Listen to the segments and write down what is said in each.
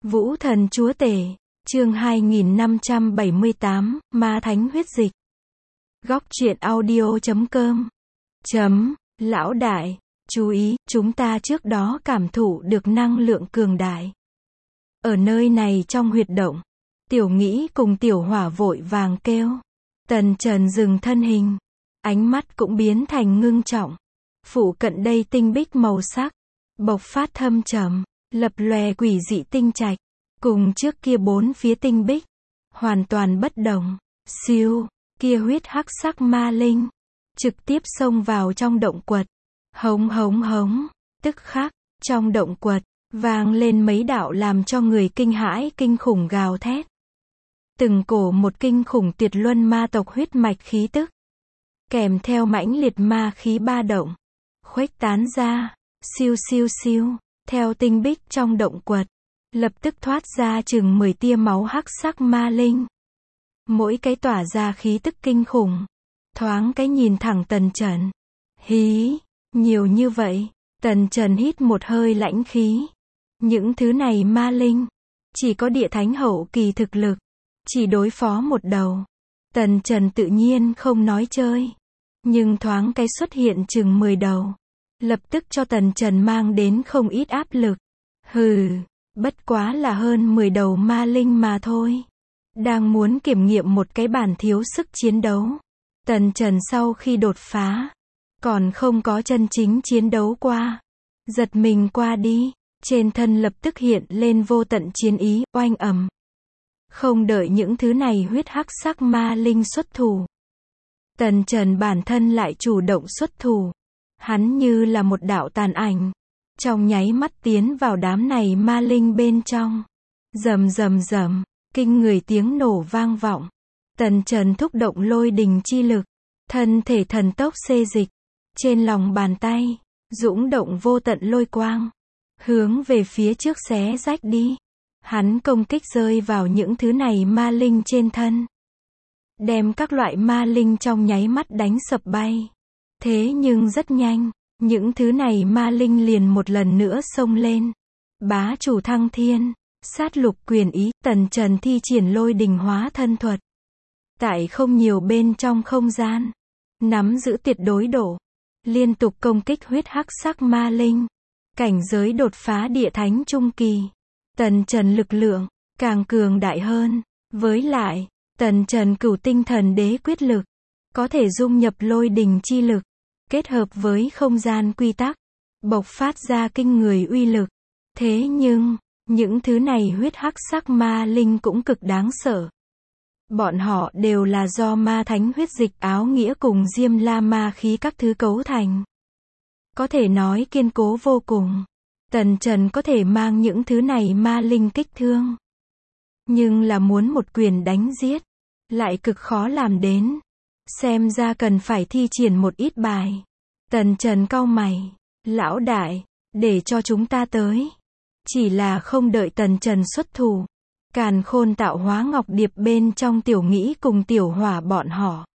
Vũ thần chúa tể, chương 2578, ma thánh huyết dịch. Góc truyện audio.com. Lão đại, chú ý, chúng ta trước đó cảm thụ được năng lượng cường đại. Ở nơi này trong huyệt động, Tiểu Nghĩ cùng Tiểu Hỏa vội vàng kêu. Tần Trần dừng thân hình, ánh mắt cũng biến thành ngưng trọng. Phụ cận đây tinh bích màu sắc, bộc phát thâm trầm, lập lòe quỷ dị tinh trạch, cùng trước kia bốn phía tinh bích, hoàn toàn bất đồng. Siêu, kia huyết hắc sắc ma linh, trực tiếp xông vào trong động quật. Hống hống hống, tức khắc, trong động quật, vang lên mấy đạo làm cho người kinh hãi kinh khủng gào thét. Từng cổ một kinh khủng tuyệt luân ma tộc huyết mạch khí tức, kèm theo mãnh liệt ma khí ba động, khuếch tán ra, siêu siêu siêu, theo tinh bích trong động quật, lập tức thoát ra chừng 10 tia máu hắc sắc ma linh. Mỗi cái tỏa ra khí tức kinh khủng, thoáng cái nhìn thẳng Tần Trần. Hí, nhiều như vậy, Tần Trần hít một hơi lãnh khí. Những thứ này ma linh, chỉ có địa thánh hậu kỳ thực lực, chỉ đối phó một đầu. Tần Trần tự nhiên không nói chơi, nhưng thoáng cái xuất hiện chừng 10 đầu, lập tức cho Tần Trần mang đến không ít áp lực. Hừ, bất quá là hơn 10 đầu ma linh mà thôi. Đang muốn kiểm nghiệm một cái bản thiếu sức chiến đấu. Tần Trần sau khi đột phá, còn không có chân chính chiến đấu qua. Giật mình qua đi, trên thân lập tức hiện lên vô tận chiến ý, oanh ầm. Không đợi những thứ này huyết hắc sắc ma linh xuất thủ, Tần Trần bản thân lại chủ động xuất thủ. Hắn như là một đạo tàn ảnh, trong nháy mắt tiến vào đám này ma linh bên trong. Rầm rầm rầm, kinh người tiếng nổ vang vọng. Tần Trần thúc động lôi đình chi lực, thân thể thần tốc xê dịch, trên lòng bàn tay, dũng động vô tận lôi quang, hướng về phía trước xé rách đi. Hắn công kích rơi vào những thứ này ma linh trên thân, đem các loại ma linh trong nháy mắt đánh sập bay. Thế nhưng rất nhanh, những thứ này ma linh liền một lần nữa xông lên. Bá chủ thăng thiên, sát lục quyền ý, Tần Trần thi triển lôi đình hóa thân thuật. Tại không nhiều bên trong không gian, nắm giữ tuyệt đối độ, liên tục công kích huyết hắc sắc ma linh. Cảnh giới đột phá địa thánh trung kỳ. Tần Trần lực lượng càng cường đại hơn, với lại, Tần Trần cửu tinh thần đế quyết lực, có thể dung nhập lôi đình chi lực, kết hợp với không gian quy tắc, bộc phát ra kinh người uy lực. Thế nhưng, những thứ này huyết hắc sắc ma linh cũng cực đáng sợ. Bọn họ đều là do ma thánh huyết dịch áo nghĩa cùng diêm la ma khí các thứ cấu thành. Có thể nói kiên cố vô cùng. Tần Trần có thể mang những thứ này ma linh kích thương, nhưng là muốn một quyền đánh giết, lại cực khó làm đến. Xem ra cần phải thi triển một ít bài. Tần Trần cau mày. Lão đại, để cho chúng ta tới. Chỉ là không đợi Tần Trần xuất thủ, càn khôn tạo hóa ngọc điệp bên trong Tiểu Nghĩ cùng Tiểu Hỏa bọn họ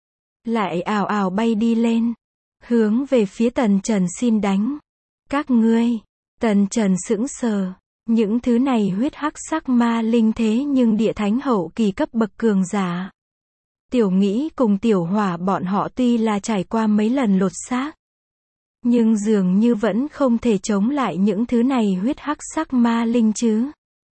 lại ào ào bay đi lên, hướng về phía Tần Trần xin đánh. Các ngươi. Tần Trần sững sờ. Những thứ này huyết hắc sắc ma linh thế nhưng địa thánh hậu kỳ cấp bậc cường giả. Tiểu Nghĩ cùng Tiểu Hỏa bọn họ tuy là trải qua mấy lần lột xác, nhưng dường như vẫn không thể chống lại những thứ này huyết hắc sắc ma linh chứ.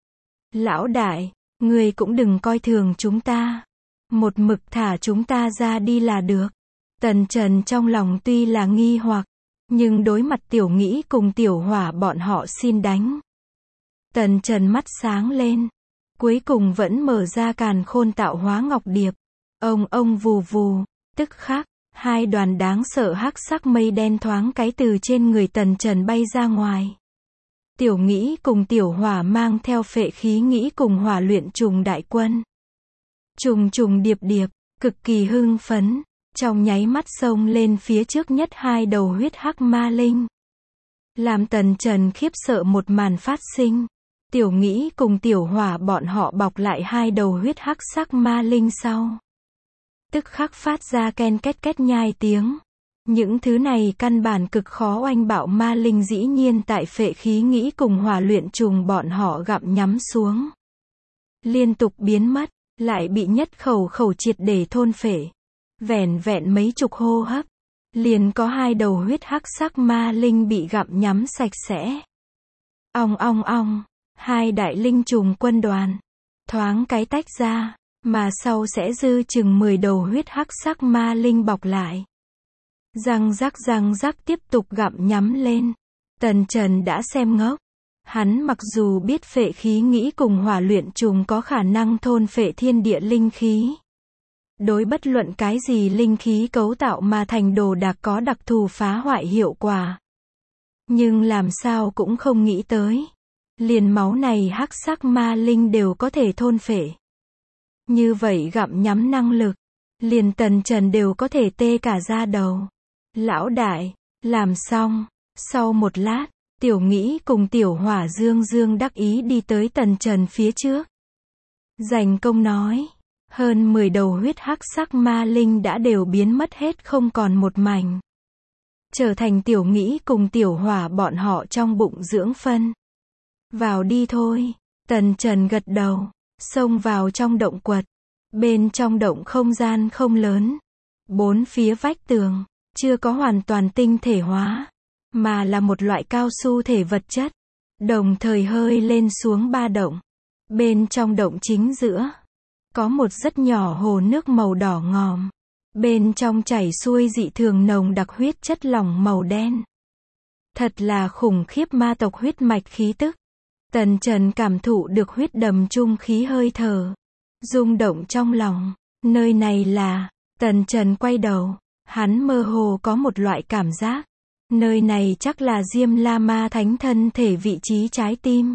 Lão đại, ngươi cũng đừng coi thường chúng ta. Một mực thả chúng ta ra đi là được. Tần Trần trong lòng tuy là nghi hoặc, nhưng đối mặt Tiểu Nghĩ cùng Tiểu Hỏa bọn họ xin đánh, Tần Trần mắt sáng lên. Cuối cùng vẫn mở ra càn khôn tạo hóa ngọc điệp. Ông vù vù, tức khắc, hai đoàn đáng sợ hắc sắc mây đen thoáng cái từ trên người Tần Trần bay ra ngoài. Tiểu Nghĩ cùng Tiểu Hỏa mang theo phệ khí nghĩ cùng hỏa luyện trùng đại quân. Trùng trùng điệp điệp, cực kỳ hưng phấn, trong nháy mắt xông lên phía trước nhất hai đầu huyết hắc ma linh. Làm Tần Trần khiếp sợ một màn phát sinh. Tiểu Nghĩ cùng Tiểu Hỏa bọn họ bọc lại hai đầu huyết hắc sắc ma linh sau, tức khắc phát ra ken két két nhai tiếng. Những thứ này căn bản cực khó oanh bạo ma linh, dĩ nhiên tại phệ khí nghĩ cùng hỏa luyện trùng bọn họ gặm nhắm xuống. Liên tục biến mất, lại bị nhất khẩu triệt để thôn phệ. Vẻn vẹn mấy chục hô hấp, liền có 2 đầu huyết hắc sắc ma linh bị gặm nhắm sạch sẽ. Ong ong ong, 2 đại linh trùng quân đoàn, thoáng cái tách ra, mà sau sẽ dư chừng 10 đầu huyết hắc sắc ma linh bọc lại. Răng rắc tiếp tục gặm nhắm lên. Tần Trần đã xem ngốc. Hắn mặc dù biết phệ khí nghĩ cùng hỏa luyện trùng có khả năng thôn phệ thiên địa linh khí. Đối bất luận cái gì linh khí cấu tạo mà thành đồ đạc có đặc thù phá hoại hiệu quả. Nhưng làm sao cũng không nghĩ tới. Liền máu này hắc sắc ma linh đều có thể thôn phệ. Như vậy gặm nhắm năng lực. Liền Tần Trần đều có thể tê cả da đầu. Lão đại, làm xong. Sau một lát, Tiểu Nghĩ cùng Tiểu Hỏa dương đắc ý đi tới Tần Trần phía trước. Dành công nói. Hơn 10 đầu huyết hắc sắc ma linh đã đều biến mất hết không còn một mảnh. Trở thành Tiểu Nghĩ cùng Tiểu Hỏa bọn họ trong bụng dưỡng phân. Vào đi thôi. Tần Trần gật đầu. Xông vào trong động quật. Bên trong động không gian không lớn. 4 phía vách tường, chưa có hoàn toàn tinh thể hóa, mà là một loại cao su thể vật chất. Đồng thời hơi lên xuống 3 động. Bên trong động chính giữa, có một rất nhỏ hồ nước màu đỏ ngòm. Bên trong chảy xuôi dị thường nồng đặc huyết chất lỏng màu đen. Thật là khủng khiếp ma tộc huyết mạch khí tức. Tần Trần cảm thụ được huyết đầm trung khí hơi thở. Rung động trong lòng. Nơi này là... Tần Trần quay đầu. Hắn mơ hồ có một loại cảm giác. Nơi này chắc là Diêm La Ma Thánh thân thể vị trí trái tim.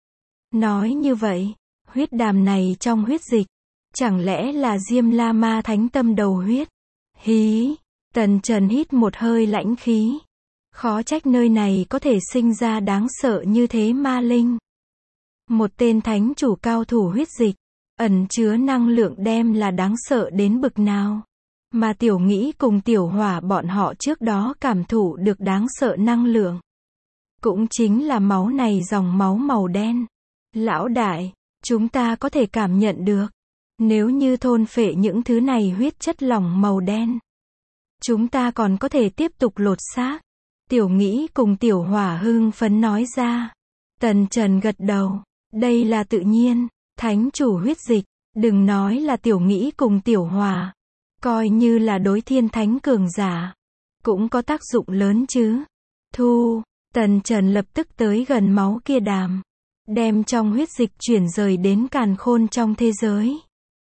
Nói như vậy, huyết đàm này trong huyết dịch. Chẳng lẽ là Diêm La Ma Thánh tâm đầu huyết? Hí! Tần Trần hít một hơi lãnh khí. Khó trách nơi này có thể sinh ra đáng sợ như thế ma linh. Một tên thánh chủ cao thủ huyết dịch, ẩn chứa năng lượng đem là đáng sợ đến bực nào. Mà Tiểu Nghĩ cùng Tiểu Hỏa bọn họ trước đó cảm thụ được đáng sợ năng lượng. Cũng chính là máu này dòng máu màu đen. Lão đại, chúng ta có thể cảm nhận được. Nếu như thôn phệ những thứ này huyết chất lỏng màu đen, chúng ta còn có thể tiếp tục lột xác. Tiểu Nghĩ cùng Tiểu Hỏa hưng phấn nói ra. Tần Trần gật đầu. Đây là tự nhiên. Thánh chủ huyết dịch. Đừng nói là Tiểu Nghĩ cùng Tiểu Hỏa. Coi như là đối thiên thánh cường giả. Cũng có tác dụng lớn chứ. Thu. Tần Trần lập tức tới gần máu kia đàm. Đem trong huyết dịch chuyển rời đến càn khôn trong thế giới.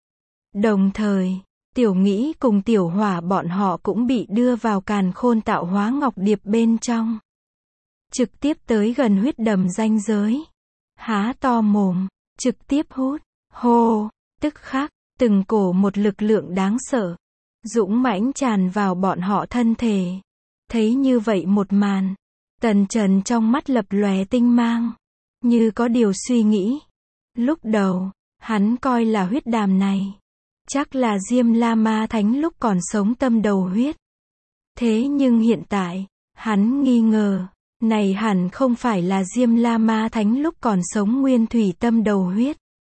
Đồng thời, Tiểu Nghĩ cùng Tiểu Hỏa bọn họ cũng bị đưa vào càn khôn tạo hóa ngọc điệp bên trong. Trực tiếp tới gần huyết đầm ranh giới. Há to mồm, trực tiếp hút. Hô, tức khắc, từng cổ một lực lượng đáng sợ, dũng mãnh tràn vào bọn họ thân thể. Thấy như vậy một màn, Tần Trần trong mắt lập lòe tinh mang, như có điều suy nghĩ. Lúc đầu, hắn coi là huyết đàm này chắc là Diêm La Ma Thánh lúc còn sống tâm đầu huyết. Thế nhưng hiện tại, hắn nghi ngờ, này hẳn không phải là Diêm La Ma Thánh lúc còn sống nguyên thủy tâm đầu huyết.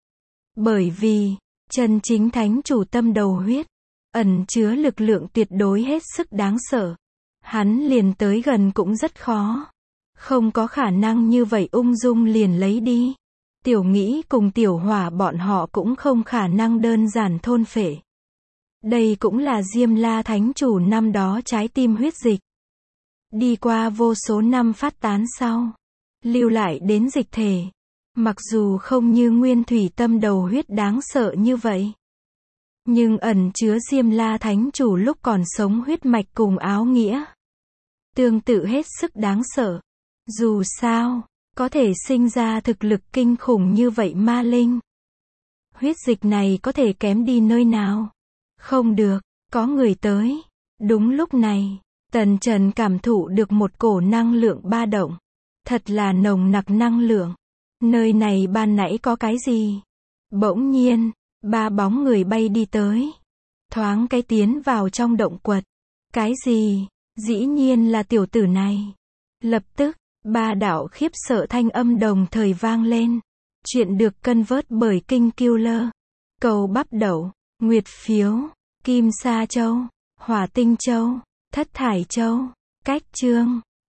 Bởi vì, chân chính thánh chủ tâm đầu huyết, ẩn chứa lực lượng tuyệt đối hết sức đáng sợ. Hắn liền tới gần cũng rất khó. Không có khả năng như vậy ung dung liền lấy đi. Tiểu Nghĩ cùng Tiểu Hỏa bọn họ cũng không khả năng đơn giản thôn phệ. Đây cũng là Diêm La Thánh chủ năm đó trái tim huyết dịch. Đi qua vô số năm phát tán sau, lưu lại đến dịch thể. Mặc dù không như nguyên thủy tâm đầu huyết đáng sợ như vậy, nhưng ẩn chứa Diêm La Thánh chủ lúc còn sống huyết mạch cùng áo nghĩa. Tương tự hết sức đáng sợ. Dù sao, có thể sinh ra thực lực kinh khủng như vậy ma linh. Huyết dịch này có thể kém đi nơi nào? Không được, có người tới. Đúng lúc này, Tần Trần cảm thụ được một cổ năng lượng ba động. Thật là nồng nặc năng lượng. Nơi này ban nãy có cái gì? Bỗng nhiên, 3 bóng người bay đi tới. Thoáng cái tiến vào trong động quật. Cái gì? Dĩ nhiên là tiểu tử này. Lập tức, ba đạo khiếp sợ thanh âm đồng thời vang lên. Chuyện được cân vớt bởi King Killer. Cầu bắp đậu, nguyệt phiếu, kim sa châu, hỏa tinh châu, thất thải châu, cách chương.